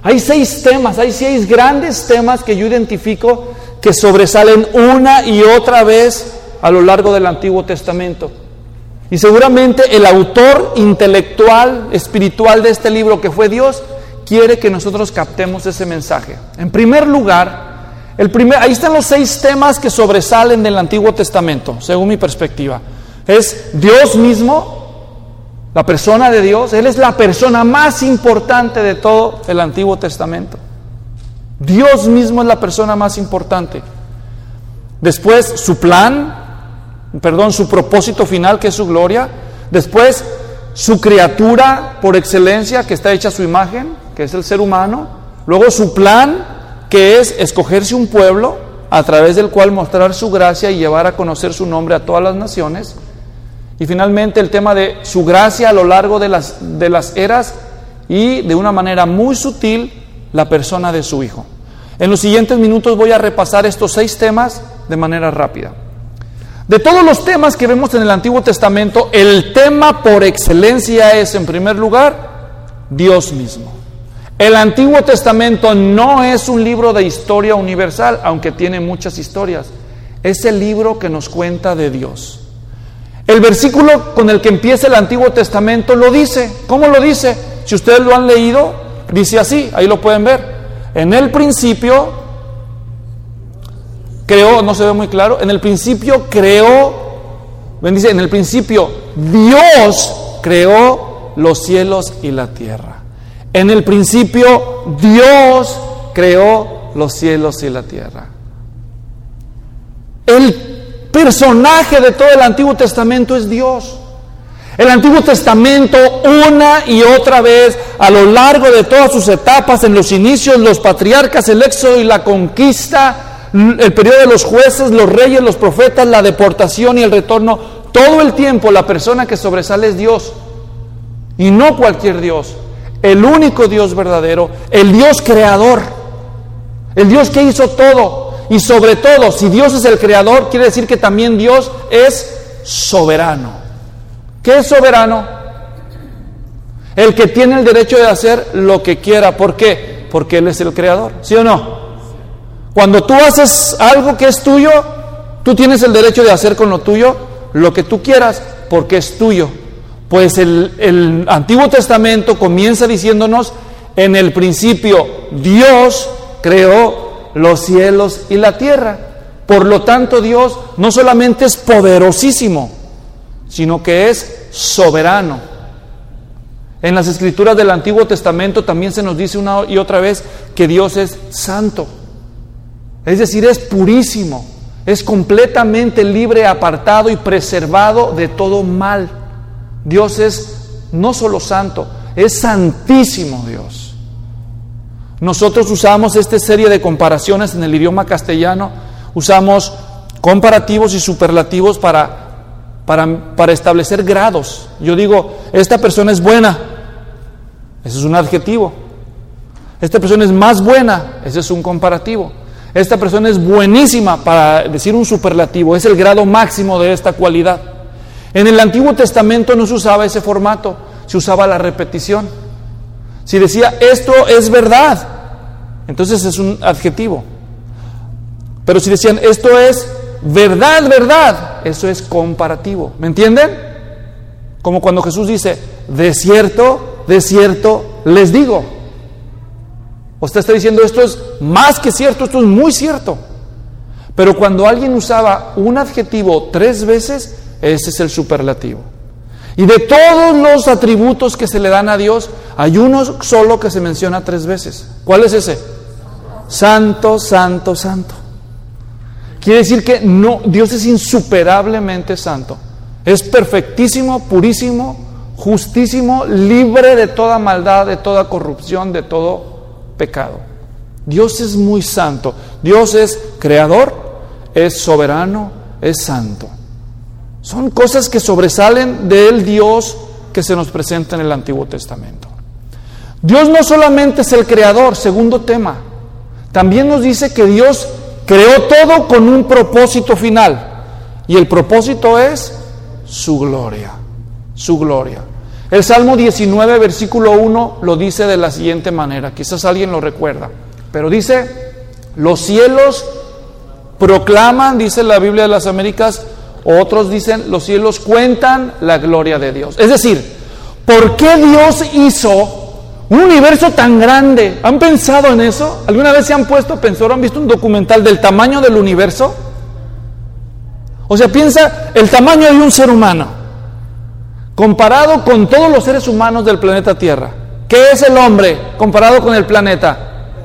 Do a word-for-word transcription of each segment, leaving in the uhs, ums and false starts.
Hay seis temas, hay seis grandes temas que yo identifico que sobresalen una y otra vez a lo largo del Antiguo Testamento. Y seguramente el autor intelectual, espiritual de este libro, que fue Dios, quiere que nosotros captemos ese mensaje. En primer lugar, el primer, ahí están los seis temas que sobresalen del Antiguo Testamento, según mi perspectiva. Es Dios mismo, la persona de Dios. Él es la persona más importante de todo el Antiguo Testamento. Dios mismo es la persona más importante. Después, su plan, perdón, su propósito final, que es su gloria. Después, su criatura por excelencia, que está hecha a su imagen, que es el ser humano. Luego, su plan, que es escogerse un pueblo a través del cual mostrar su gracia y llevar a conocer su nombre a todas las naciones. Y finalmente, el tema de su gracia a lo largo de las, de las eras y de una manera muy sutil, la persona de su Hijo. En los siguientes minutos voy a repasar estos seis temas de manera rápida. De todos los temas que vemos en el Antiguo Testamento, el tema por excelencia es, en primer lugar, Dios mismo. El Antiguo Testamento no es un libro de historia universal, aunque tiene muchas historias. Es el libro que nos cuenta de Dios. El versículo con el que empieza el Antiguo Testamento lo dice. ¿Cómo lo dice? Si ustedes lo han leído, dice así, ahí lo pueden ver. En el principio creó, no se ve muy claro, en el principio creó, bendice, en el principio Dios creó los cielos y la tierra. En el principio Dios creó los cielos y la tierra. El personaje de todo el Antiguo Testamento es Dios. El Antiguo Testamento, una y otra vez, a lo largo de todas sus etapas, en los inicios, los patriarcas, el éxodo y la conquista, el periodo de los jueces, los reyes, los profetas, la deportación y el retorno, todo el tiempo la persona que sobresale es Dios. Y no cualquier Dios, el único Dios verdadero, el Dios creador, el Dios que hizo todo. Y sobre todo, si Dios es el creador, quiere decir que también Dios es soberano. ¿Qué es soberano? El que tiene el derecho de hacer lo que quiera. ¿Por qué? Porque Él es el creador, ¿sí o no? Cuando tú haces algo que es tuyo, tú tienes el derecho de hacer con lo tuyo lo que tú quieras, porque es tuyo. Pues el, el Antiguo Testamento comienza diciéndonos, en el principio Dios creó los cielos y la tierra. Por lo tanto, Dios no solamente es poderosísimo, sino que es soberano. En las escrituras del Antiguo Testamento también se nos dice una y otra vez que Dios es santo, es decir, es purísimo, es completamente libre, apartado y preservado de todo mal. Dios es no solo santo, es santísimo Dios. Nosotros usamos esta serie de comparaciones en el idioma castellano, usamos comparativos y superlativos para Para, para establecer grados. Yo digo, esta persona es buena, ese es un adjetivo. Esta persona es más buena, ese es un comparativo. Esta persona es buenísima, para decir un superlativo, es el grado máximo de esta cualidad. En el Antiguo Testamento no se usaba ese formato, se usaba la repetición. Si decía, esto es verdad, entonces es un adjetivo. Pero si decían, esto es verdad, verdad, eso es comparativo. ¿Me entienden? Como cuando Jesús dice, de cierto, de cierto les digo. Usted está diciendo, esto es más que cierto, esto es muy cierto. Pero cuando alguien usaba un adjetivo tres veces, ese es el superlativo. Y de todos los atributos que se le dan a Dios, hay uno solo que se menciona tres veces. ¿Cuál es ese? Santo, santo, santo. Quiere decir que no, Dios es insuperablemente santo. Es perfectísimo, purísimo, justísimo, libre de toda maldad, de toda corrupción, de todo pecado. Dios es muy santo. Dios es creador, es soberano, es santo. Son cosas que sobresalen del Dios que se nos presenta en el Antiguo Testamento. Dios no solamente es el creador, segundo tema. También nos dice que Dios creó todo con un propósito final. Y el propósito es su gloria. Su gloria. El Salmo diecinueve, versículo uno, lo dice de la siguiente manera, quizás alguien lo recuerda, pero dice, los cielos proclaman, dice la Biblia de las Américas, otros dicen, los cielos cuentan la gloria de Dios. Es decir, ¿por qué Dios hizo un universo tan grande? ¿Han pensado en eso? ¿Alguna vez se han puesto a pensar, han visto un documental del tamaño del universo? O sea, piensa el tamaño de un ser humano comparado con todos los seres humanos del planeta Tierra. ¿Qué es el hombre comparado con el planeta?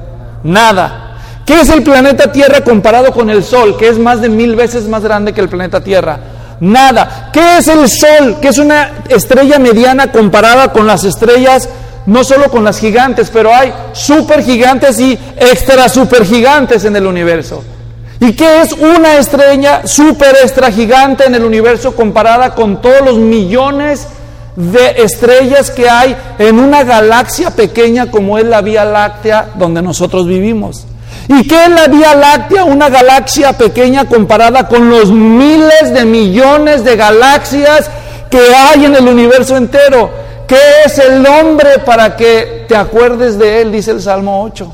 Nada. ¿Qué es el planeta Tierra comparado con el Sol, que es más de mil veces más grande que el planeta Tierra? Nada. ¿Qué es el Sol, que es una estrella mediana comparada con las estrellas, no solo con las gigantes, pero hay supergigantes y extra supergigantes en el universo? ¿Y qué es una estrella super extra gigante en el universo comparada con todos los millones de estrellas que hay en una galaxia pequeña como es la Vía Láctea donde nosotros vivimos? ¿Y qué es la Vía Láctea? Una galaxia pequeña comparada con los miles de millones de galaxias que hay en el universo entero. ¿Qué es el hombre para que te acuerdes de él? Dice el Salmo ocho.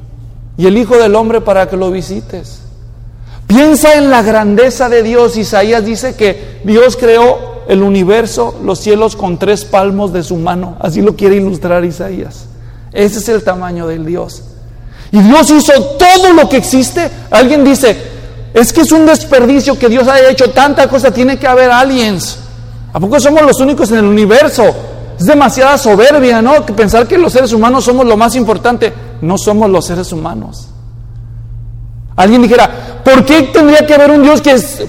Y el Hijo del Hombre para que lo visites. Piensa en la grandeza de Dios. Isaías dice que Dios creó el universo, los cielos con tres palmos de su mano. Así lo quiere ilustrar Isaías. Ese es el tamaño del Dios. Y Dios hizo todo lo que existe. Alguien dice, es que es un desperdicio que Dios haya hecho tanta cosa, tiene que haber aliens. ¿A poco somos los únicos en el universo? Es demasiada soberbia, ¿no? Pensar que los seres humanos somos lo más importante. No somos los seres humanos. Alguien dijera, ¿por qué tendría que haber un Dios que se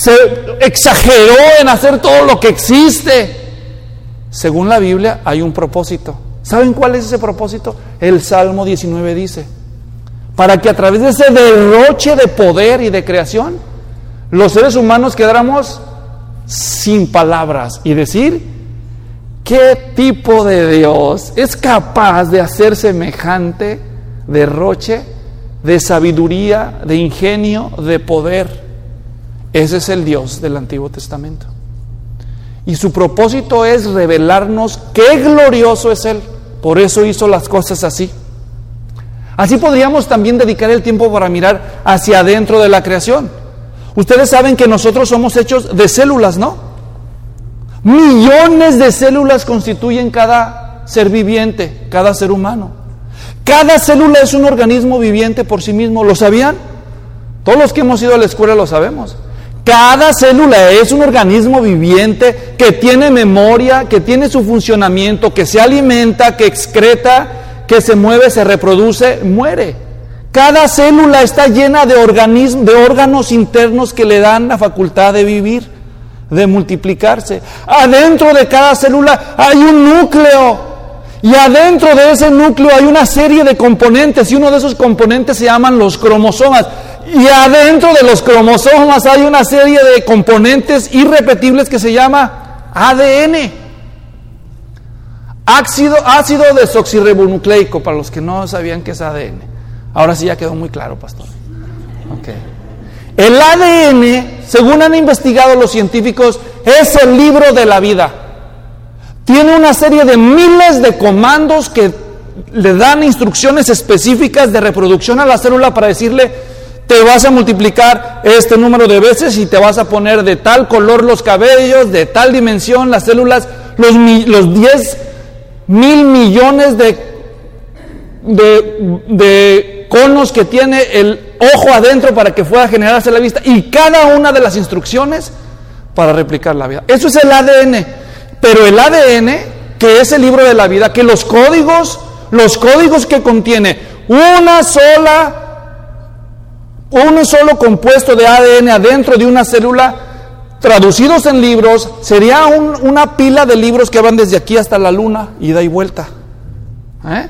exageró en hacer todo lo que existe? Según la Biblia hay un propósito. ¿Saben cuál es ese propósito? El Salmo diecinueve dice, para que a través de ese derroche de poder y de creación, los seres humanos quedáramos sin palabras y decir, ¿qué tipo de Dios es capaz de hacer semejante derroche de sabiduría, de ingenio, de poder? Ese es el Dios del Antiguo Testamento. Y su propósito es revelarnos qué glorioso es Él. Por eso hizo las cosas así. Así podríamos también dedicar el tiempo para mirar hacia adentro de la creación. Ustedes saben que nosotros somos hechos de células, ¿no? Millones de células constituyen cada ser viviente, cada ser humano. Cada célula es un organismo viviente por sí mismo. ¿Lo sabían? Todos los que hemos ido a la escuela lo sabemos. Cada célula es un organismo viviente que tiene memoria, que tiene su funcionamiento, que se alimenta, que excreta, que se mueve, se reproduce, muere. Cada célula está llena de organismos, de órganos internos que le dan la facultad de vivir, de multiplicarse. Adentro de cada célula hay un núcleo. Y adentro de ese núcleo hay una serie de componentes, y uno de esos componentes se llaman los cromosomas. Y adentro de los cromosomas hay una serie de componentes irrepetibles que se llama A D N. Ácido, ácido desoxirribonucleico, para los que no sabían qué es A D N. Ahora sí ya quedó muy claro, pastor. Okay. El A D N, según han investigado los científicos, es el libro de la vida. Tiene una serie de miles de comandos que le dan instrucciones específicas de reproducción a la célula para decirle, te vas a multiplicar este número de veces y te vas a poner de tal color los cabellos, de tal dimensión las células, los, los diez mil millones de, de, de conos que tiene el ojo adentro para que pueda generarse la vista, y cada una de las instrucciones para replicar la vida. Eso es el A D N. Pero el A D N, que es el libro de la vida, que los códigos, los códigos que contiene una sola, un solo compuesto de A D N adentro de una célula, traducidos en libros, sería un, una pila de libros que van desde aquí hasta la luna, ida y vuelta. ¿Eh?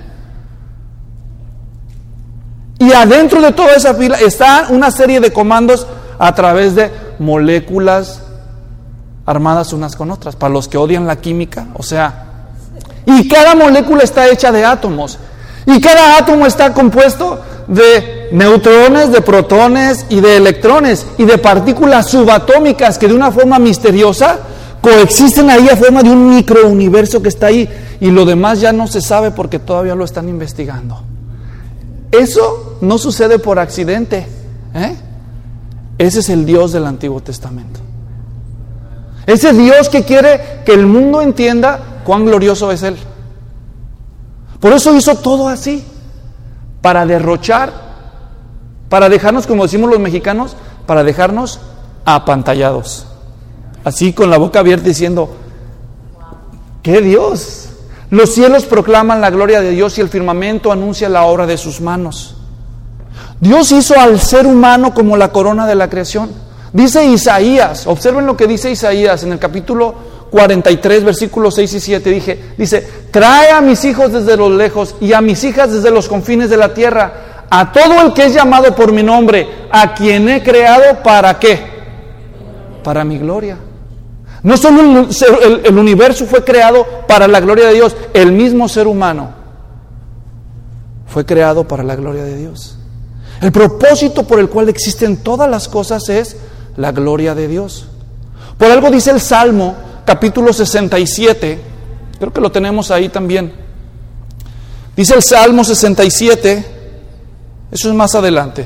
Y adentro de toda esa pila está una serie de comandos a través de moléculas armadas unas con otras, para los que odian la química, o sea, y cada molécula está hecha de átomos, y cada átomo está compuesto de neutrones, de protones y de electrones, y de partículas subatómicas que de una forma misteriosa coexisten ahí a forma de un microuniverso que está ahí, y lo demás ya no se sabe porque todavía lo están investigando. Eso no sucede por accidente, ¿eh? Ese es el Dios del Antiguo Testamento. Ese Dios que quiere que el mundo entienda cuán glorioso es Él. Por eso hizo todo así, para derrochar, para dejarnos, como decimos los mexicanos, para dejarnos apantallados. Así con la boca abierta diciendo, ¡qué Dios! Los cielos proclaman la gloria de Dios y el firmamento anuncia la obra de sus manos. Dios hizo al ser humano como la corona de la creación. Dice Isaías, observen lo que dice Isaías en el capítulo cuarenta y tres, versículos seis y siete. Dije, dice, trae a mis hijos desde los lejos y a mis hijas desde los confines de la tierra, a todo el que es llamado por mi nombre, a quien he creado, ¿para qué? Para mi gloria. No solo el, el, el universo fue creado para la gloria de Dios, el mismo ser humano fue creado para la gloria de Dios. El propósito por el cual existen todas las cosas es la gloria de Dios. Por algo dice el Salmo, capítulo sesenta y siete, creo que lo tenemos ahí también. Dice el Salmo sesenta y siete, eso es más adelante.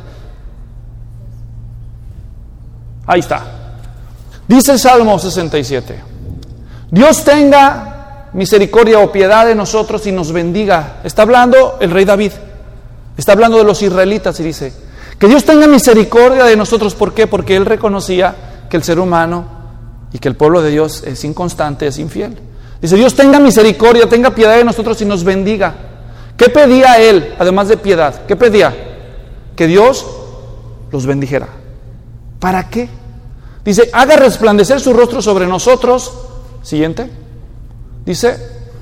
Ahí está. Dice el Salmo sesenta y siete, Dios tenga misericordia o piedad de nosotros y nos bendiga. Está hablando el rey David, está hablando de los israelitas y dice, que Dios tenga misericordia de nosotros. ¿Por qué? Porque él reconocía que el ser humano y que el pueblo de Dios es inconstante, es infiel. Dice, Dios tenga misericordia, tenga piedad de nosotros y nos bendiga. ¿Qué pedía él, además de piedad? ¿Qué pedía? Que Dios los bendijera. ¿Para qué? Dice, haga resplandecer su rostro sobre nosotros. Siguiente. Dice,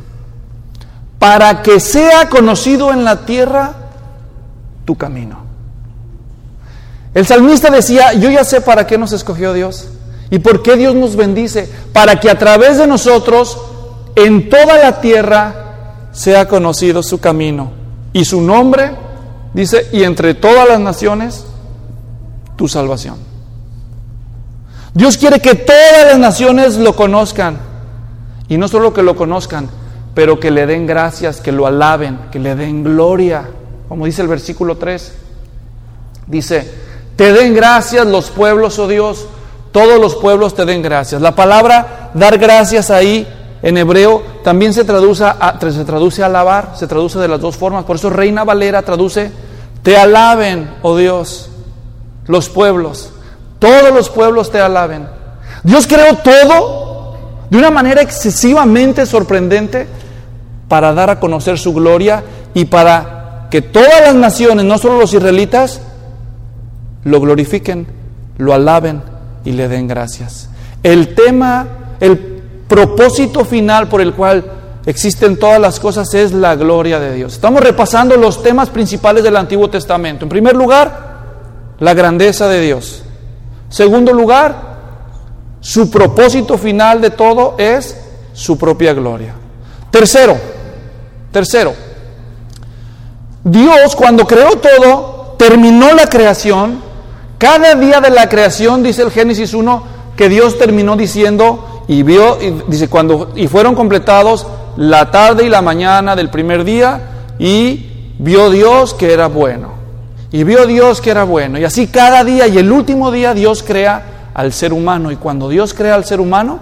para que sea conocido en la tierra tu camino. El salmista decía, yo ya sé para qué nos escogió Dios y por qué Dios nos bendice, para que a través de nosotros en toda la tierra sea conocido su camino y su nombre, dice, y entre todas las naciones tu salvación. Dios quiere que todas las naciones lo conozcan, y no solo que lo conozcan, pero que le den gracias, que lo alaben, que le den gloria, como dice el versículo tres. Dice, te den gracias los pueblos, oh Dios, todos los pueblos te den gracias. La palabra dar gracias ahí en hebreo también se traduce a, se traduce a alabar, se traduce de las dos formas. Por eso Reina Valera traduce, te alaben, oh Dios, los pueblos, todos los pueblos te alaben. Dios creó todo de una manera excesivamente sorprendente para dar a conocer su gloria y para que todas las naciones, no solo los israelitas, lo glorifiquen, lo alaben y le den gracias. El tema, el propósito final por el cual existen todas las cosas es la gloria de Dios. Estamos repasando los temas principales del Antiguo Testamento. En primer lugar, la grandeza de Dios. Segundo lugar, su propósito final de todo es su propia gloria. Tercero, tercero, Dios cuando creó todo, terminó la creación. Cada día de la creación, dice el Génesis uno, que Dios terminó diciendo, y vio, y dice, cuando, y fueron completados la tarde y la mañana del primer día, y vio Dios que era bueno. Y vio Dios que era bueno. Y así cada día, y el último día Dios crea al ser humano. Y cuando Dios crea al ser humano,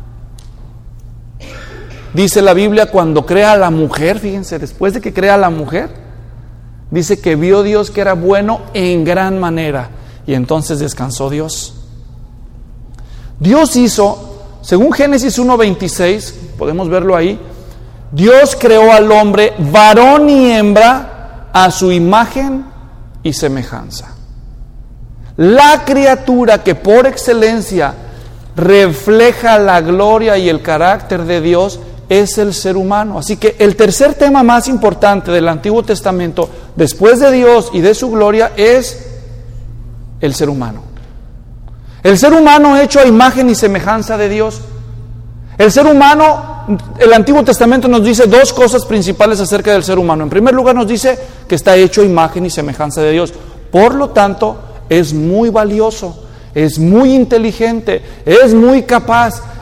dice la Biblia, cuando crea a la mujer, fíjense, después de que crea a la mujer, dice que vio Dios que era bueno en gran manera. Y entonces descansó Dios. Dios hizo, según Génesis uno veintiséis, podemos verlo ahí, Dios creó al hombre varón y hembra a su imagen y semejanza. La criatura que por excelencia refleja la gloria y el carácter de Dios es el ser humano. Así que el tercer tema más importante del Antiguo Testamento, después de Dios y de su gloria, es el ser humano. El ser humano hecho a imagen y semejanza de Dios. El ser humano, el Antiguo Testamento nos dice dos cosas principales acerca del ser humano. En primer lugar nos dice que está hecho a imagen y semejanza de Dios. Por lo tanto, es muy valioso, es muy inteligente, es muy capaz,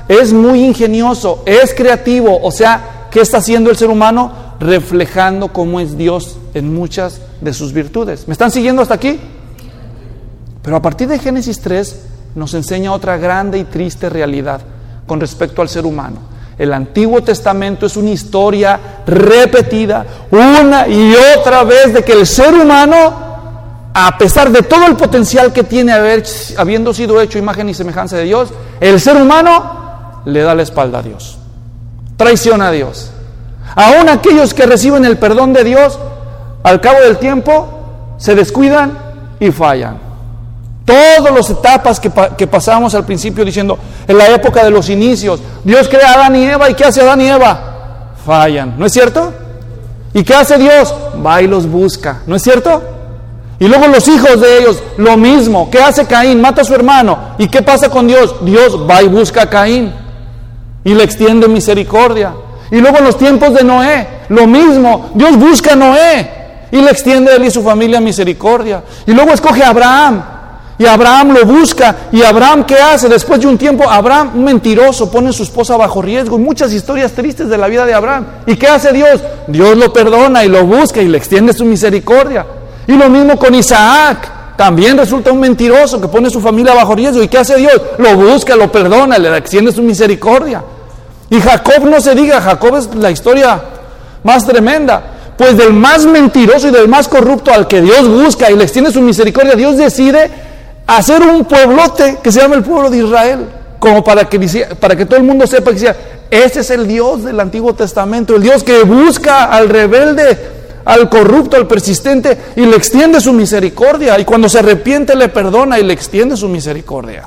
es muy ingenioso, es creativo. O sea, ¿qué está haciendo el ser humano? Reflejando cómo es Dios en muchas de sus virtudes. ¿Me están siguiendo hasta aquí? Pero a partir de Génesis tres nos enseña otra grande y triste realidad con respecto al ser humano. El Antiguo Testamento es una historia repetida una y otra vez de que el ser humano, a pesar de todo el potencial que tiene haber, habiendo sido hecho imagen y semejanza de Dios, el ser humano le da la espalda a Dios, traiciona a Dios. Aún aquellos que reciben el perdón de Dios, al cabo del tiempo, se descuidan y fallan. Todas las etapas que, que pasamos al principio diciendo, en la época de los inicios, Dios crea a Adán y Eva, ¿y qué hace Adán y Eva? Fallan, ¿no es cierto? ¿Y qué hace Dios? Va y los busca, ¿no es cierto? Y luego los hijos de ellos, lo mismo. ¿Qué hace Caín? Mata a su hermano. ¿Y qué pasa con Dios? Dios va y busca a Caín y le extiende misericordia. Y luego en los tiempos de Noé, lo mismo. Dios busca a Noé y le extiende a él y su familia misericordia. Y luego escoge a Abraham. Y Abraham lo busca. ¿Y Abraham qué hace? Después de un tiempo, Abraham, un mentiroso, pone a su esposa bajo riesgo. Muchas historias tristes de la vida de Abraham. ¿Y qué hace Dios? Dios lo perdona y lo busca y le extiende su misericordia. Y lo mismo con Isaac. También resulta un mentiroso que pone a su familia bajo riesgo. ¿Y qué hace Dios? Lo busca, lo perdona, le extiende su misericordia. Y Jacob, no se diga, Jacob es la historia más tremenda. Pues del más mentiroso y del más corrupto al que Dios busca y le extiende su misericordia, Dios decide hacer un pueblote que se llama el pueblo de Israel, como para que, para que todo el mundo sepa que decía, ese es el Dios del Antiguo Testamento, el Dios que busca al rebelde, al corrupto, al persistente, y le extiende su misericordia, y cuando se arrepiente le perdona y le extiende su misericordia.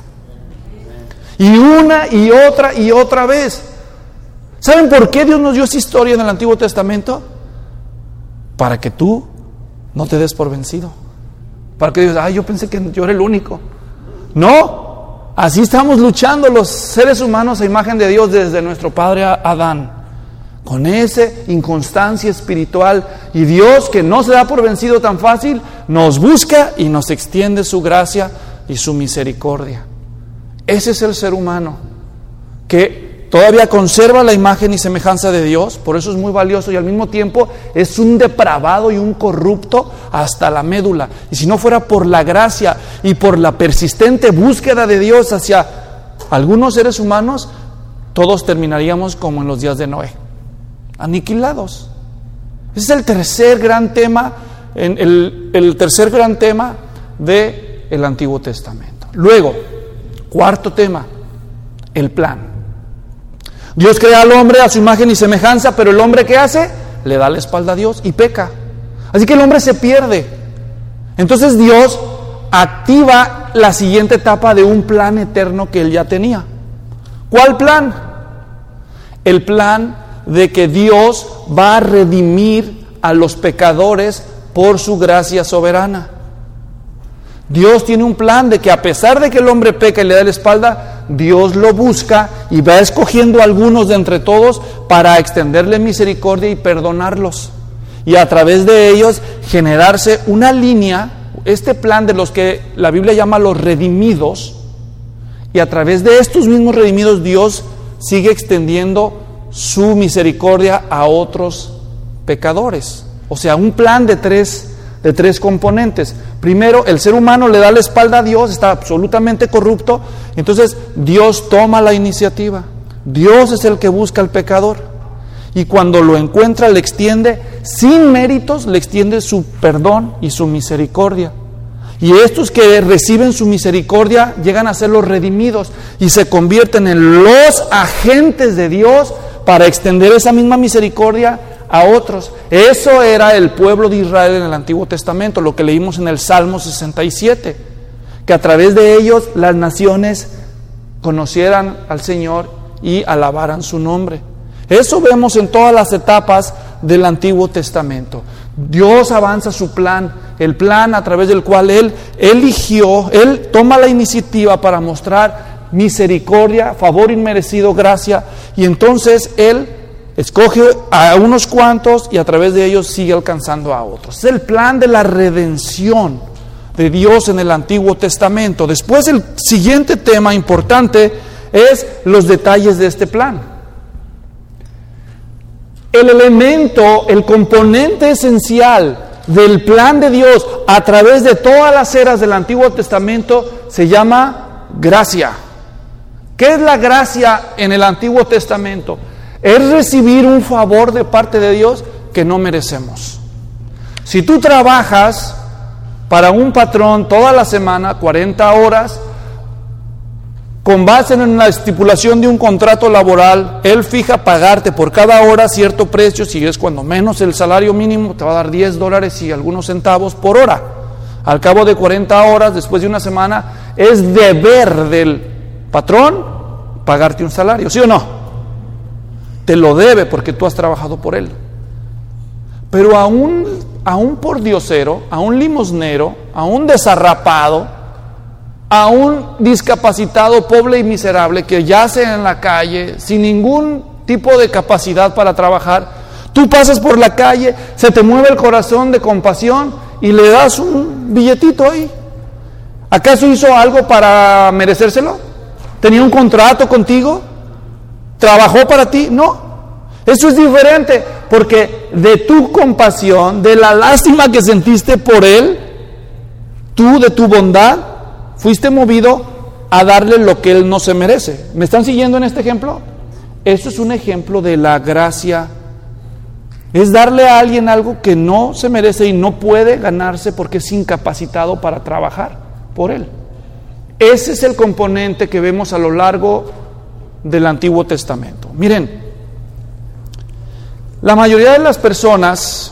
Y una y otra y otra vez. ¿Saben por qué Dios nos dio esa historia en el Antiguo Testamento? Para que tú no te des por vencido. Para que digas, ay, yo pensé que yo era el único. No, así estamos luchando los seres humanos a imagen de Dios desde nuestro padre Adán, con esa inconstancia espiritual. Y Dios, que no se da por vencido tan fácil, nos busca y nos extiende su gracia y su misericordia. Ese es el ser humano, que todavía conserva la imagen y semejanza de Dios, por eso es muy valioso, y al mismo tiempo es un depravado y un corrupto hasta la médula. Y si no fuera por la gracia y por la persistente búsqueda de Dios hacia algunos seres humanos, todos terminaríamos como en los días de Noé, aniquilados. Ese es el tercer gran tema, el, el tercer gran tema del Antiguo Testamento. Luego, cuarto tema, el plan. Dios crea al hombre a su imagen y semejanza, pero el hombre ¿qué hace? Le da la espalda a Dios y peca. Así que el hombre se pierde. Entonces Dios activa la siguiente etapa de un plan eterno que él ya tenía. ¿Cuál plan? El plan de que Dios va a redimir a los pecadores por su gracia soberana. Dios tiene un plan de que a pesar de que el hombre peca y le da la espalda, Dios lo busca y va escogiendo a algunos de entre todos para extenderle misericordia y perdonarlos. Y a través de ellos generarse una línea, este plan de los que la Biblia llama los redimidos, y a través de estos mismos redimidos Dios sigue extendiendo su misericordia a otros pecadores. O sea, un plan de tres de tres componentes. Primero, el ser humano le da la espalda a Dios, está absolutamente corrupto, entonces Dios toma la iniciativa. Dios es el que busca al pecador, y cuando lo encuentra le extiende, sin méritos, le extiende su perdón y su misericordia. Y estos que reciben su misericordia llegan a ser los redimidos y se convierten en los agentes de Dios para extender esa misma misericordia a otros. Eso era el pueblo de Israel en el Antiguo Testamento, lo que leímos en el Salmo sesenta y siete, que a través de ellos las naciones conocieran al Señor y alabaran su nombre. Eso vemos en todas las etapas del Antiguo Testamento. Dios avanza su plan, el plan a través del cual Él eligió, Él toma la iniciativa para mostrar misericordia, favor inmerecido, gracia, y entonces Él escoge a unos cuantos y a través de ellos sigue alcanzando a otros. Es el plan de la redención de Dios en el Antiguo Testamento. Después, el siguiente tema importante es los detalles de este plan. El elemento, el componente esencial del plan de Dios a través de todas las eras del Antiguo Testamento se llama gracia. ¿Qué es la gracia en el Antiguo Testamento? Es recibir un favor de parte de Dios que no merecemos. Si tú trabajas para un patrón toda la semana, cuarenta horas, con base en la estipulación de un contrato laboral, él fija pagarte por cada hora cierto precio, si es cuando menos el salario mínimo, te va a dar diez dólares y algunos centavos por hora. Al cabo de cuarenta horas, después de una semana, es deber del patrón pagarte un salario, ¿sí o no? Te lo debe porque tú has trabajado por él. Pero a un, a un pordiosero, a un limosnero, a un desarrapado, a un discapacitado pobre y miserable que yace en la calle sin ningún tipo de capacidad para trabajar, tú pasas por la calle, se te mueve el corazón de compasión y le das un billetito ahí. ¿Acaso hizo algo para merecérselo? ¿Tenía un contrato contigo? ¿Trabajó para ti? No. Eso es diferente, porque de tu compasión, de la lástima que sentiste por él, tú de tu bondad, fuiste movido a darle lo que él no se merece. ¿Me están siguiendo en este ejemplo? Eso es un ejemplo de la gracia. Es darle a alguien algo que no se merece y no puede ganarse porque es incapacitado para trabajar por él. Ese es el componente que vemos a lo largo del Antiguo Testamento. Miren, la mayoría de las personas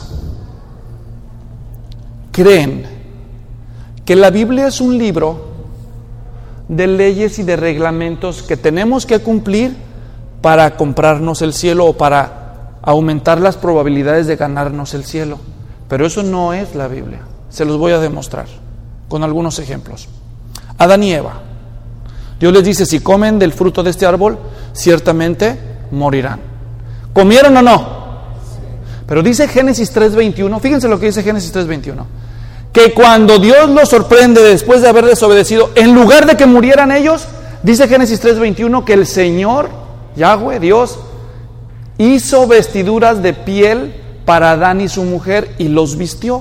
creen que la Biblia es un libro de leyes y de reglamentos que tenemos que cumplir para comprarnos el cielo o para aumentar las probabilidades de ganarnos el cielo. Pero eso no es la Biblia. Se los voy a demostrar con algunos ejemplos. Adán y Eva. Dios les dice, si comen del fruto de este árbol, ciertamente morirán. ¿Comieron o no? Pero dice Génesis tres veintiuno, fíjense lo que dice Génesis tres veintiuno, que cuando Dios los sorprende después de haber desobedecido, en lugar de que murieran ellos, dice Génesis tres veintiuno que el Señor, Yahweh, Dios, hizo vestiduras de piel para Adán y su mujer y los vistió.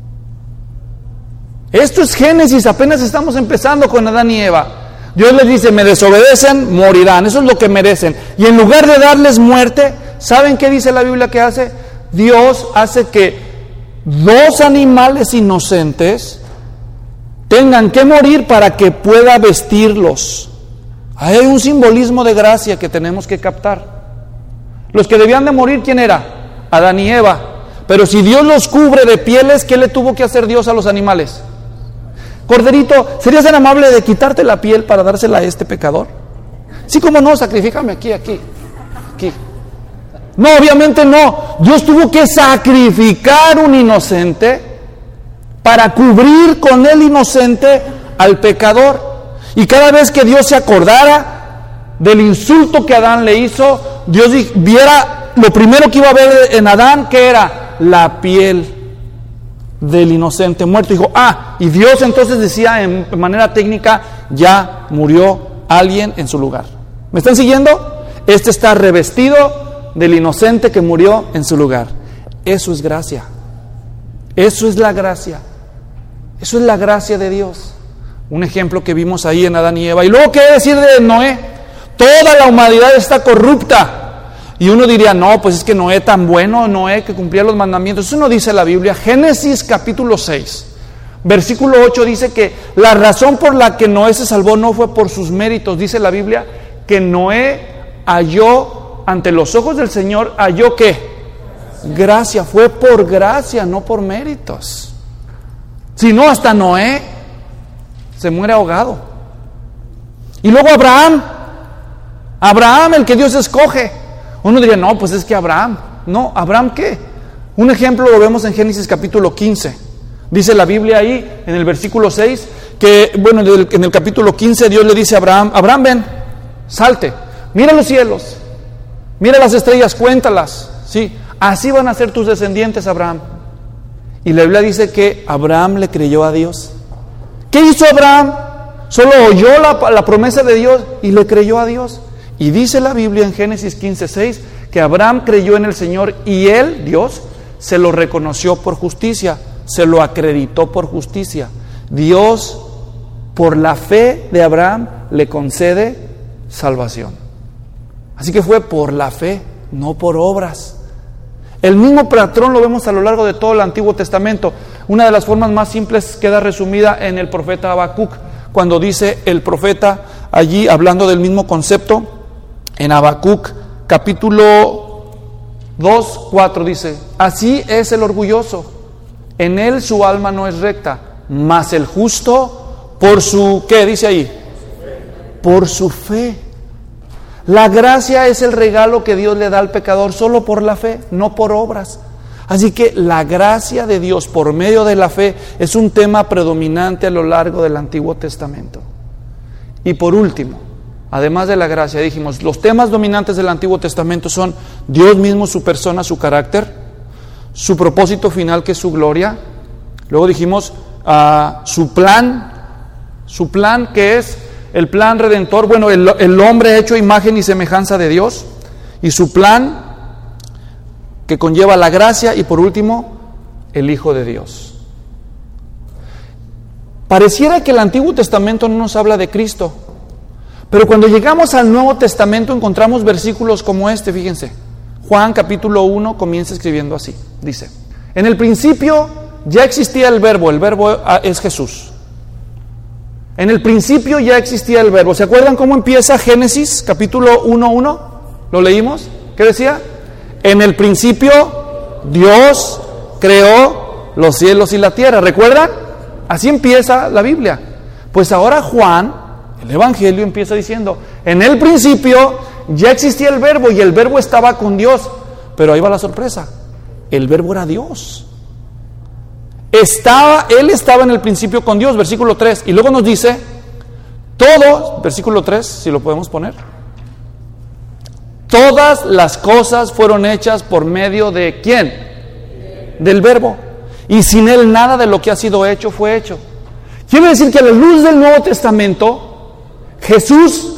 Esto es Génesis, apenas estamos empezando con Adán y Eva. Dios les dice, me desobedecen, morirán, eso es lo que merecen. Y en lugar de darles muerte, ¿saben qué dice la Biblia que hace? Dios hace que dos animales inocentes tengan que morir para que pueda vestirlos. Hay un simbolismo de gracia que tenemos que captar. Los que debían de morir, ¿quién era? Adán y Eva. Pero si Dios los cubre de pieles, ¿qué le tuvo que hacer Dios a los animales? Corderito, ¿serías tan amable de quitarte la piel para dársela a este pecador? Sí, como no, sacrifícame aquí, aquí, aquí. No, obviamente no. Dios tuvo que sacrificar un inocente para cubrir con el inocente al pecador. Y cada vez que Dios se acordara del insulto que Adán le hizo, Dios viera lo primero que iba a ver en Adán, que era la piel del inocente muerto. Dijo, ah, y Dios entonces decía en manera técnica, ya murió alguien en su lugar. ¿Me están siguiendo? Este está revestido del inocente que murió en su lugar. Eso es gracia. Eso es la gracia. Eso es la gracia de Dios. Un ejemplo que vimos ahí en Adán y Eva. Y luego, ¿qué decir de Noé? Toda la humanidad está corrupta. Y uno diría, no, pues es que Noé tan bueno, Noé que cumplía los mandamientos. Eso no dice la Biblia. Génesis capítulo seis, versículo ocho dice que la razón por la que Noé se salvó no fue por sus méritos. Dice la Biblia que Noé halló ante los ojos del Señor, halló ¿qué? Gracia. Fue por gracia, no por méritos. Si no, hasta Noé se muere ahogado. Y luego Abraham. Abraham, el que Dios escoge. Uno diría, no, pues es que Abraham. No, ¿Abraham qué? Un ejemplo lo vemos en Génesis capítulo quince. Dice la Biblia ahí, en el versículo seis, que, bueno, en el capítulo quince, Dios le dice a Abraham, Abraham, ven, salte, mira los cielos, mira las estrellas, cuéntalas, ¿sí? Así van a ser tus descendientes, Abraham. Y la Biblia dice que Abraham le creyó a Dios. ¿Qué hizo Abraham? solo oyó la, la promesa de Dios y le creyó a Dios. Y dice la Biblia en Génesis quince seis que Abraham creyó en el Señor y él, Dios, se lo reconoció por justicia, se lo acreditó por justicia. Dios, por la fe de Abraham, le concede salvación. Así que fue por la fe, no por obras. El mismo patrón lo vemos a lo largo de todo el Antiguo Testamento. Una de las formas más simples queda resumida en el profeta Habacuc, cuando dice el profeta allí, hablando del mismo concepto, en Habacuc capítulo dos, cuatro, dice: así es el orgulloso, en él su alma no es recta, mas el justo por su, ¿qué dice ahí? Por su fe. La gracia es el regalo que Dios le da al pecador solo por la fe, no por obras. Así que la gracia de Dios por medio de la fe es un tema predominante a lo largo del Antiguo Testamento. Y por último, además de la gracia, dijimos, los temas dominantes del Antiguo Testamento son Dios mismo, su persona, su carácter, su propósito final, que es su gloria. Luego dijimos uh, su plan, su plan que es el plan redentor, bueno, el, el hombre hecho imagen y semejanza de Dios, y su plan que conlleva la gracia, y por último, el Hijo de Dios. Pareciera que el Antiguo Testamento no nos habla de Cristo, pero cuando llegamos al Nuevo Testamento encontramos versículos como este, fíjense. Juan capítulo uno comienza escribiendo así, dice: en el principio ya existía el verbo, el verbo es Jesús. En el principio ya existía el verbo. ¿Se acuerdan cómo empieza Génesis capítulo uno uno? ¿Lo leímos? ¿Qué decía? En el principio Dios creó los cielos y la tierra. ¿Recuerdan? Así empieza la Biblia. Pues ahora Juan, el Evangelio, empieza diciendo: en el principio ya existía el verbo y el verbo estaba con Dios. Pero ahí va la sorpresa. El verbo era Dios. Estaba, él estaba en el principio con Dios, versículo tres, y luego nos dice, todo, versículo tres, si lo podemos poner, todas las cosas fueron hechas por medio de ¿quién? Del verbo, y sin él nada de lo que ha sido hecho fue hecho. Quiere decir que a la luz del Nuevo Testamento, Jesús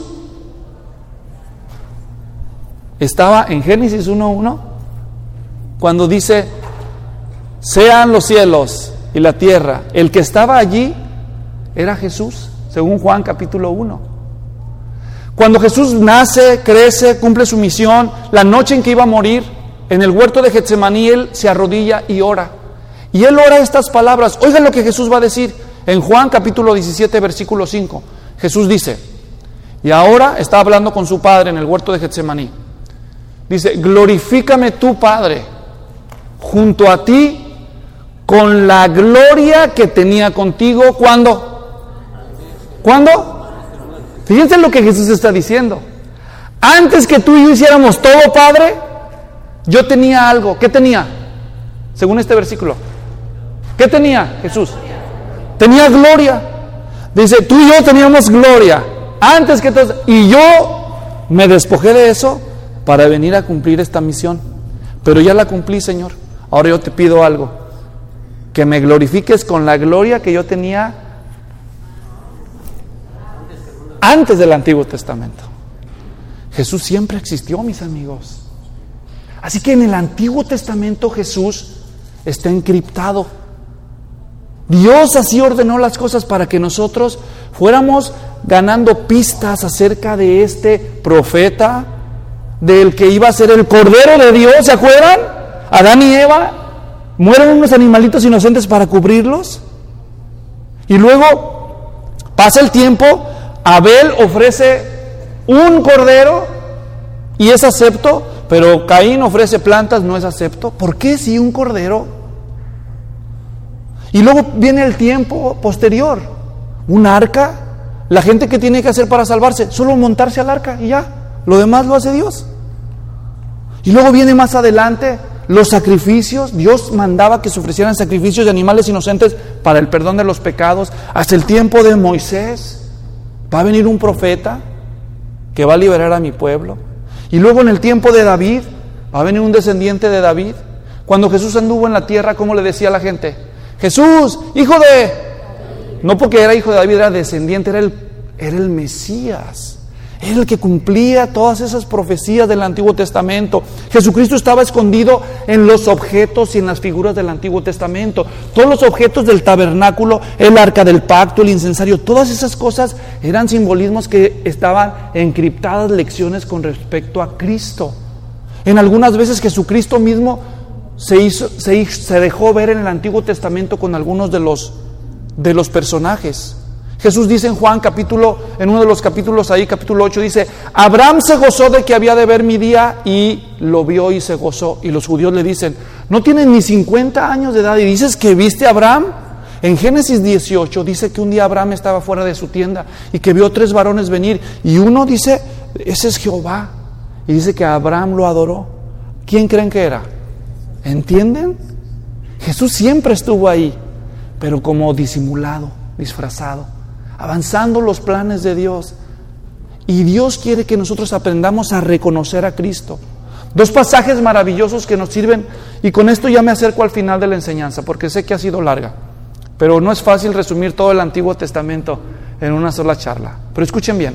estaba en Génesis uno uno, cuando dice: sean los cielos y la tierra. El que estaba allí era Jesús, según Juan capítulo uno. Cuando Jesús nace, crece, cumple su misión, la noche en que iba a morir, en el huerto de Getsemaní, él se arrodilla y ora. Y él ora estas palabras. Oigan lo que Jesús va a decir en Juan capítulo diecisiete, versículo cinco. Jesús dice, y ahora está hablando con su Padre en el huerto de Getsemaní. Dice: glorifícame tú, Padre, junto a ti, con la gloria que tenía contigo. ¿Cuándo? ¿Cuándo? Fíjense lo que Jesús está diciendo. Antes que tú y yo hiciéramos todo, Padre, yo tenía algo. ¿Qué tenía? Según este versículo, ¿qué tenía Jesús? Tenía gloria. Dice: tú y yo teníamos gloria antes que todos, y yo me despojé de eso para venir a cumplir esta misión. Pero ya la cumplí, Señor. Ahora yo te pido algo, que me glorifiques con la gloria que yo tenía antes del Antiguo Testamento. Jesús siempre existió, mis amigos. Así que en el Antiguo Testamento Jesús está encriptado. Dios así ordenó las cosas para que nosotros fuéramos ganando pistas acerca de este profeta, del que iba a ser el Cordero de Dios. ¿Se acuerdan? Adán y Eva mueren unos animalitos inocentes para cubrirlos, y luego pasa el tiempo, Abel ofrece un cordero y es acepto, pero Caín ofrece plantas, no es acepto. ¿Por qué si un cordero? Y luego viene el tiempo posterior, un arca. La gente, ¿qué tiene que hacer para salvarse? Solo montarse al arca y ya, lo demás lo hace Dios. Y luego viene más adelante los sacrificios. Dios mandaba que se ofrecieran sacrificios de animales inocentes para el perdón de los pecados. Hasta el tiempo de Moisés va a venir un profeta que va a liberar a mi pueblo. Y luego en el tiempo de David va a venir un descendiente de David. Cuando Jesús anduvo en la tierra, ¿cómo le decía a la gente? Jesús, hijo de No porque era hijo de David, era descendiente, era el, era el Mesías. Era el que cumplía todas esas profecías del Antiguo Testamento. Jesucristo estaba escondido en los objetos y en las figuras del Antiguo Testamento. Todos los objetos del tabernáculo, el arca del pacto, el incensario, todas esas cosas eran simbolismos que estaban encriptadas, lecciones con respecto a Cristo. En algunas veces Jesucristo mismo se, hizo, se, hizo, se dejó ver en el Antiguo Testamento con algunos de los, de los personajes. Jesús dice en Juan capítulo, en uno de los capítulos ahí, capítulo ocho, dice: Abraham se gozó de que había de ver mi día, y lo vio y se gozó. Y los judíos le dicen: no tienes ni cincuenta años de edad y dices que viste a Abraham. En Génesis dieciocho dice que un día Abraham estaba fuera de su tienda y que vio tres varones venir, y uno dice: ese es Jehová, y dice que Abraham lo adoró. ¿Quién creen que era? ¿Entienden? Jesús siempre estuvo ahí, pero como disimulado, disfrazado, avanzando los planes de Dios. Y Dios quiere que nosotros aprendamos a reconocer a Cristo. Dos pasajes maravillosos que nos sirven, y con esto ya me acerco al final de la enseñanza, porque sé que ha sido larga, pero no es fácil resumir todo el Antiguo Testamento en una sola charla. Pero escuchen bien.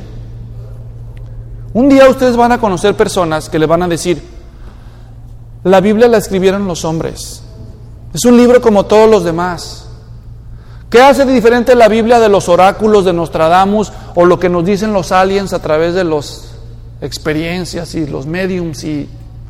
Un día ustedes van a conocer personas que le van a decir: la Biblia la escribieron los hombres, es un libro como todos los demás. ¿Qué hace de diferente la Biblia de los oráculos de Nostradamus o lo que nos dicen los aliens a través de las experiencias y los mediums? Y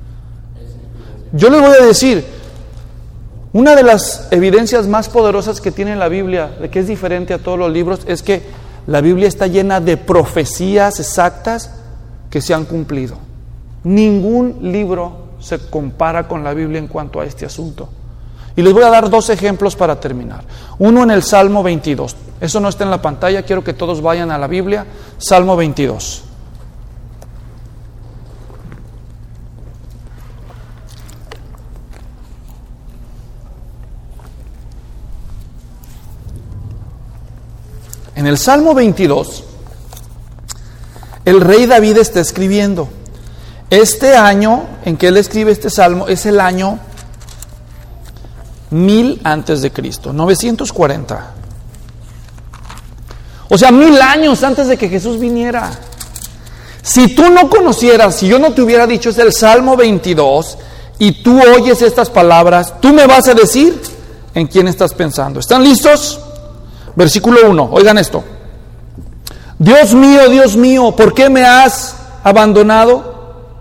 yo les voy a decir, una de las evidencias más poderosas que tiene la Biblia de que es diferente a todos los libros es que la Biblia está llena de profecías exactas que se han cumplido. Ningún libro se compara con la Biblia en cuanto a este asunto. Y les voy a dar dos ejemplos para terminar. Uno en el Salmo veintidós. Eso no está en la pantalla, quiero que todos vayan a la Biblia. Salmo veintidós. En el Salmo veintidós, el rey David está escribiendo. Este año en que él escribe este salmo es el año mil antes de Cristo, novecientos cuarenta. O sea, mil años antes de que Jesús viniera. Si tú no conocieras, si yo no te hubiera dicho es el Salmo veintidós y tú oyes estas palabras, tú me vas a decir en quién estás pensando. ¿Están listos? Versículo uno, oigan esto. Dios mío, Dios mío, ¿por qué me has abandonado?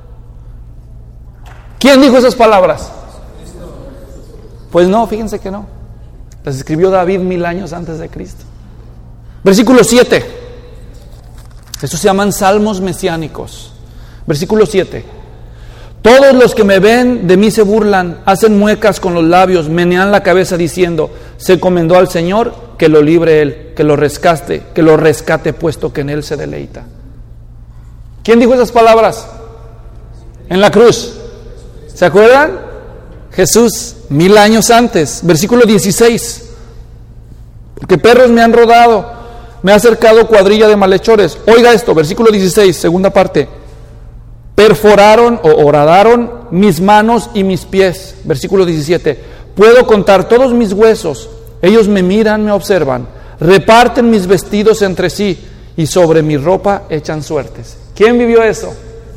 ¿Quién dijo esas palabras? Pues no, fíjense que no. Las escribió David mil años antes de Cristo. Versículo siete. Estos se llaman salmos mesiánicos. Versículo siete. Todos los que me ven de mí se burlan, hacen muecas con los labios, menean la cabeza diciendo: se encomendó al Señor, que lo libre Él, que lo rescate, que lo rescate puesto que en Él se deleita. ¿Quién dijo esas palabras? En la cruz. ¿Se acuerdan? Jesús, mil años antes. Versículo dieciséis. Porque perros me han rodado, me ha acercado cuadrilla de malhechores. Oiga esto, versículo dieciséis, segunda parte. Perforaron o horadaron mis manos y mis pies. Versículo diecisiete. Puedo contar todos mis huesos. Ellos me miran, me observan. Reparten mis vestidos entre sí y sobre mi ropa echan suertes. ¿Quién vivió eso?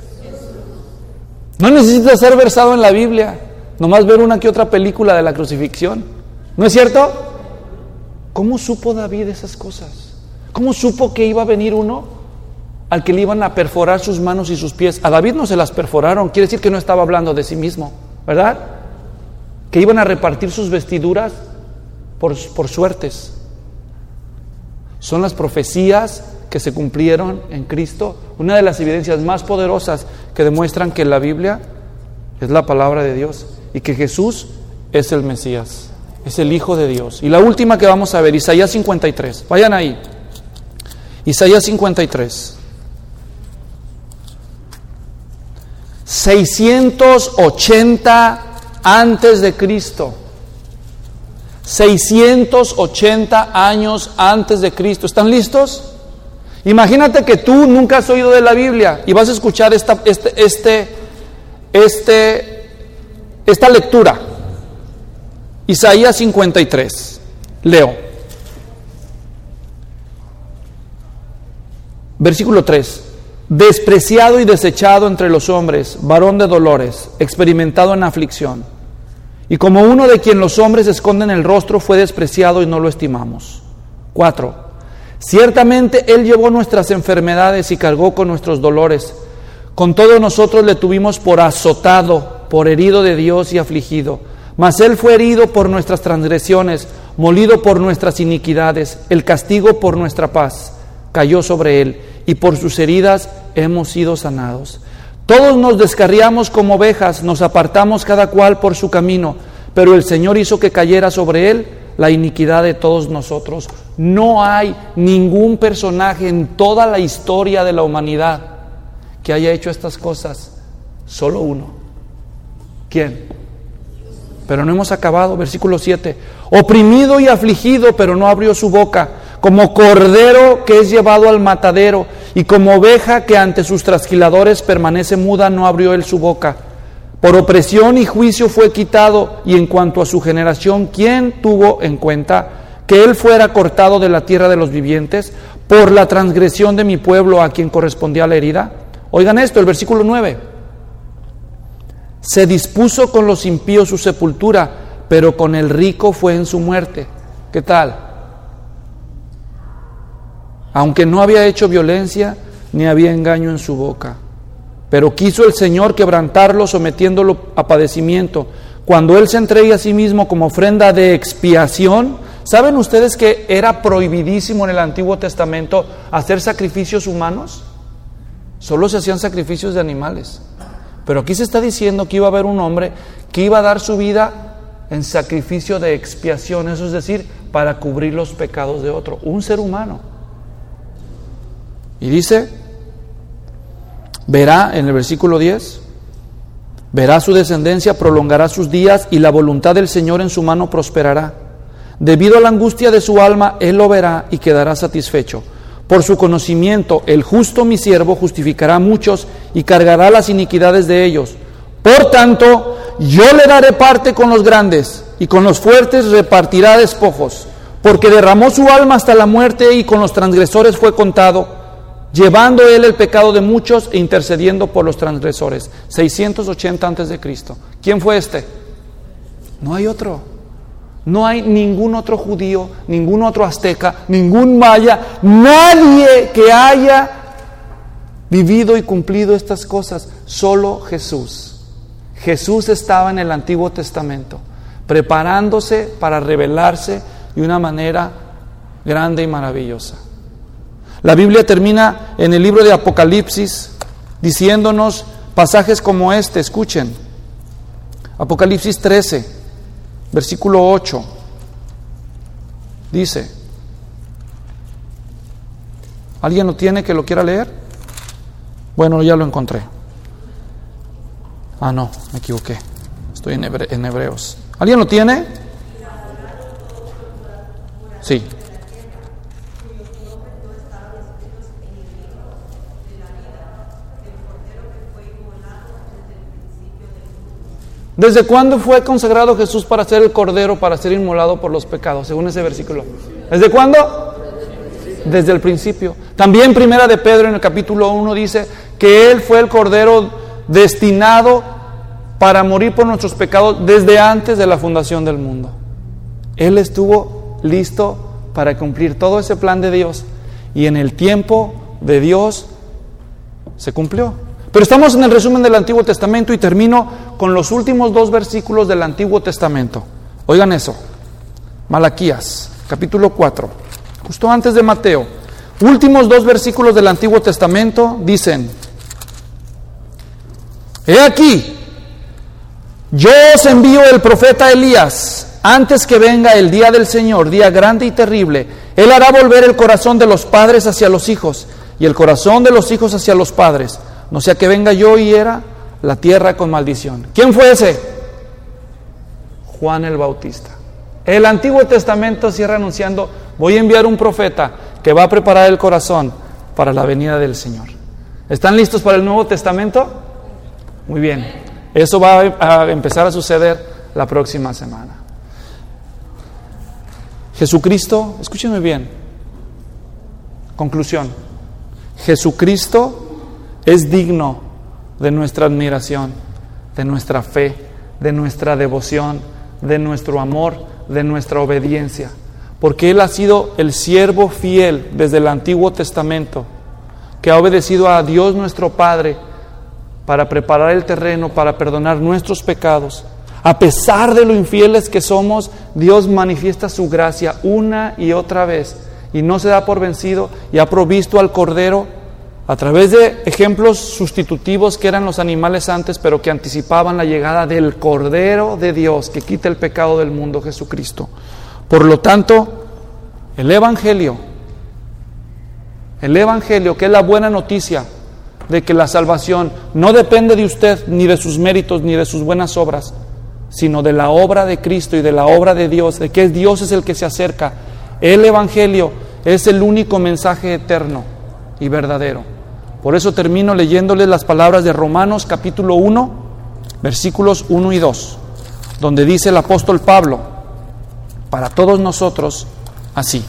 No necesitas ser versado en la Biblia, nomás ver una que otra película de la crucifixión. ¿No es cierto? ¿Cómo supo David esas cosas? ¿Cómo supo que iba a venir uno al que le iban a perforar sus manos y sus pies? A David no se las perforaron, quiere decir que no estaba hablando de sí mismo, ¿verdad? Que iban a repartir sus vestiduras por, por suertes. Son las profecías que se cumplieron en Cristo, una de las evidencias más poderosas que demuestran que la Biblia es la palabra de Dios y que Jesús es el Mesías, es el Hijo de Dios. Y la última que vamos a ver, Isaías cincuenta y tres. Vayan ahí. Isaías cincuenta y tres. seiscientos ochenta antes de Cristo. seiscientos ochenta años antes de Cristo. ¿Están listos? Imagínate que tú nunca has oído de la Biblia y vas a escuchar esta, este, este, este, esta Versículo tres. Despreciado y desechado entre los hombres, varón de dolores, experimentado en aflicción. Y como uno de quien los hombres esconden el rostro, fue despreciado y no lo estimamos. Cuatro. Ciertamente Él llevó nuestras enfermedades y cargó con nuestros dolores. Con todo nosotros le tuvimos por azotado, por herido de Dios y afligido. Mas Él fue herido por nuestras transgresiones, molido por nuestras iniquidades. El castigo por nuestra paz cayó sobre Él, y por sus heridas hemos sido sanados. Todos nos descarriamos como ovejas, nos apartamos cada cual por su camino, pero el Señor hizo que cayera sobre Él la iniquidad de todos nosotros. No hay ningún personaje en toda la historia de la humanidad que haya hecho estas cosas, solo uno. ¿Quién? Pero no hemos acabado, versículo siete. Oprimido y afligido, pero no abrió su boca, como cordero que es llevado al matadero, y como oveja que ante sus trasquiladores permanece muda, no abrió él su boca. Por opresión y juicio fue quitado, y en cuanto a su generación, ¿quién tuvo en cuenta que él fuera cortado de la tierra de los vivientes? Por la transgresión de mi pueblo, a quien correspondía la herida. Oigan esto, el versículo nueve. Se dispuso con los impíos su sepultura, pero con el rico fue en su muerte. ¿Qué tal? Aunque no había hecho violencia, ni había engaño en su boca. Pero quiso el Señor quebrantarlo, sometiéndolo a padecimiento. Cuando Él se entrega a sí mismo como ofrenda de expiación, ¿saben ustedes que era prohibidísimo en el Antiguo Testamento hacer sacrificios humanos? Solo se hacían sacrificios de animales. Pero aquí se está diciendo que iba a haber un hombre que iba a dar su vida en sacrificio de expiación, eso es decir, para cubrir los pecados de otro, un ser humano. Y dice, verá en el versículo diez, verá su descendencia, prolongará sus días, y la voluntad del Señor en su mano prosperará. Debido a la angustia de su alma, Él lo verá y quedará satisfecho. Por su conocimiento, el justo mi siervo justificará a muchos y cargará las iniquidades de ellos. Por tanto, yo le daré parte con los grandes, y con los fuertes repartirá despojos, porque derramó su alma hasta la muerte, y con los transgresores fue contado, llevando él el pecado de muchos e intercediendo por los transgresores. seiscientos ochenta antes de Cristo. ¿Quién fue este? No hay otro. No hay ningún otro judío, ningún otro azteca, ningún maya, nadie que haya vivido y cumplido estas cosas, solo Jesús. Jesús estaba en el Antiguo Testamento, preparándose para revelarse de una manera grande y maravillosa. La Biblia termina en el libro de Apocalipsis diciéndonos pasajes como este, escuchen. Apocalipsis trece. Versículo ocho, dice, ¿alguien lo tiene que lo quiera leer? Bueno, ya lo encontré. Ah, no, me equivoqué, estoy en, hebre- en Hebreos. ¿Alguien lo tiene? Sí. ¿Desde cuándo fue consagrado Jesús para ser el cordero, para ser inmolado por los pecados? Según ese versículo. ¿Desde cuándo? Desde el principio. También Primera de Pedro en el capítulo uno dice que Él fue el cordero destinado para morir por nuestros pecados desde antes de la fundación del mundo. Él estuvo listo para cumplir todo ese plan de Dios, y en el tiempo de Dios se cumplió. Pero estamos en el resumen del Antiguo Testamento y termino con los últimos dos versículos del Antiguo Testamento. Oigan eso. Malaquías, capítulo cuatro, justo antes de Mateo. Últimos dos versículos del Antiguo Testamento dicen: He aquí, yo os envío el profeta Elías, antes que venga el día del Señor, día grande y terrible. Él hará volver el corazón de los padres hacia los hijos, y el corazón de los hijos hacia los padres, no sea que venga yo y hiera la tierra con maldición. ¿Quién fue ese? Juan el Bautista. El Antiguo Testamento cierra anunciando: voy a enviar un profeta que va a preparar el corazón para la venida del Señor. ¿Están listos para el Nuevo Testamento? Muy bien. Eso va a empezar a suceder la próxima semana. Jesucristo, escúchenme bien. Conclusión. Jesucristo es digno de nuestra admiración, de nuestra fe, de nuestra devoción, de nuestro amor, de nuestra obediencia, porque Él ha sido el siervo fiel desde el Antiguo Testamento, que ha obedecido a Dios nuestro Padre para preparar el terreno, para perdonar nuestros pecados. A pesar de lo infieles que somos, Dios manifiesta su gracia una y otra vez y no se da por vencido, y ha provisto al Cordero a través de ejemplos sustitutivos que eran los animales antes, pero que anticipaban la llegada del Cordero de Dios que quita el pecado del mundo, Jesucristo. Por lo tanto, el Evangelio, el Evangelio, que es la buena noticia de que la salvación no depende de usted, ni de sus méritos, ni de sus buenas obras, sino de la obra de Cristo y de la obra de Dios, de que Dios es el que se acerca. El Evangelio es el único mensaje eterno y verdadero. Por eso termino leyéndoles las palabras de Romanos capítulo uno, versículos uno y dos, donde dice el apóstol Pablo, para todos nosotros, así: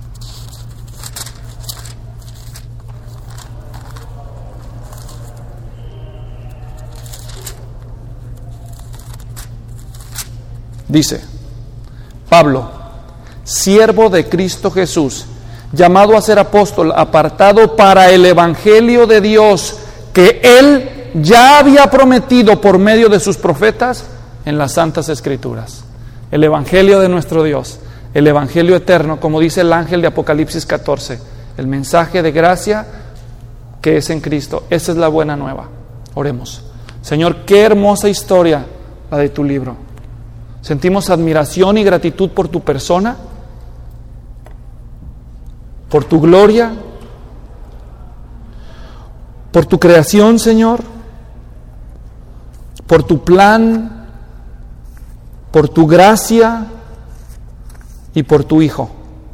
dice Pablo, siervo de Cristo Jesús, llamado a ser apóstol, apartado para el Evangelio de Dios, que Él ya había prometido por medio de sus profetas en las Santas Escrituras. El Evangelio de nuestro Dios, el Evangelio eterno, como dice el ángel de Apocalipsis catorce, el mensaje de gracia que es en Cristo. Esa es la buena nueva. Oremos. Señor, qué hermosa historia la de tu libro. Sentimos admiración y gratitud por tu persona, por tu gloria, por tu creación, Señor, por tu plan, por tu gracia y por tu Hijo.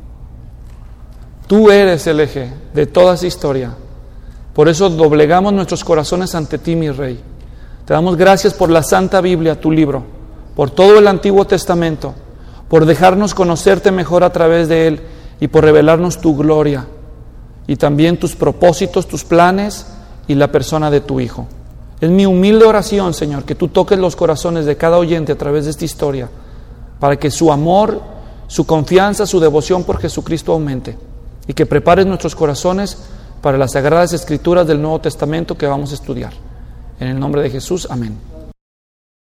Tú eres el eje de toda esa historia. Por eso doblegamos nuestros corazones ante ti, mi Rey. Te damos gracias por la Santa Biblia, tu libro, por todo el Antiguo Testamento, por dejarnos conocerte mejor a través de él y por revelarnos tu gloria y también tus propósitos, tus planes y la persona de tu Hijo. Es mi humilde oración, Señor, que tú toques los corazones de cada oyente a través de esta historia, para que su amor, su confianza, su devoción por Jesucristo aumente, y que prepares nuestros corazones para las Sagradas Escrituras del Nuevo Testamento que vamos a estudiar. En el nombre de Jesús, amén.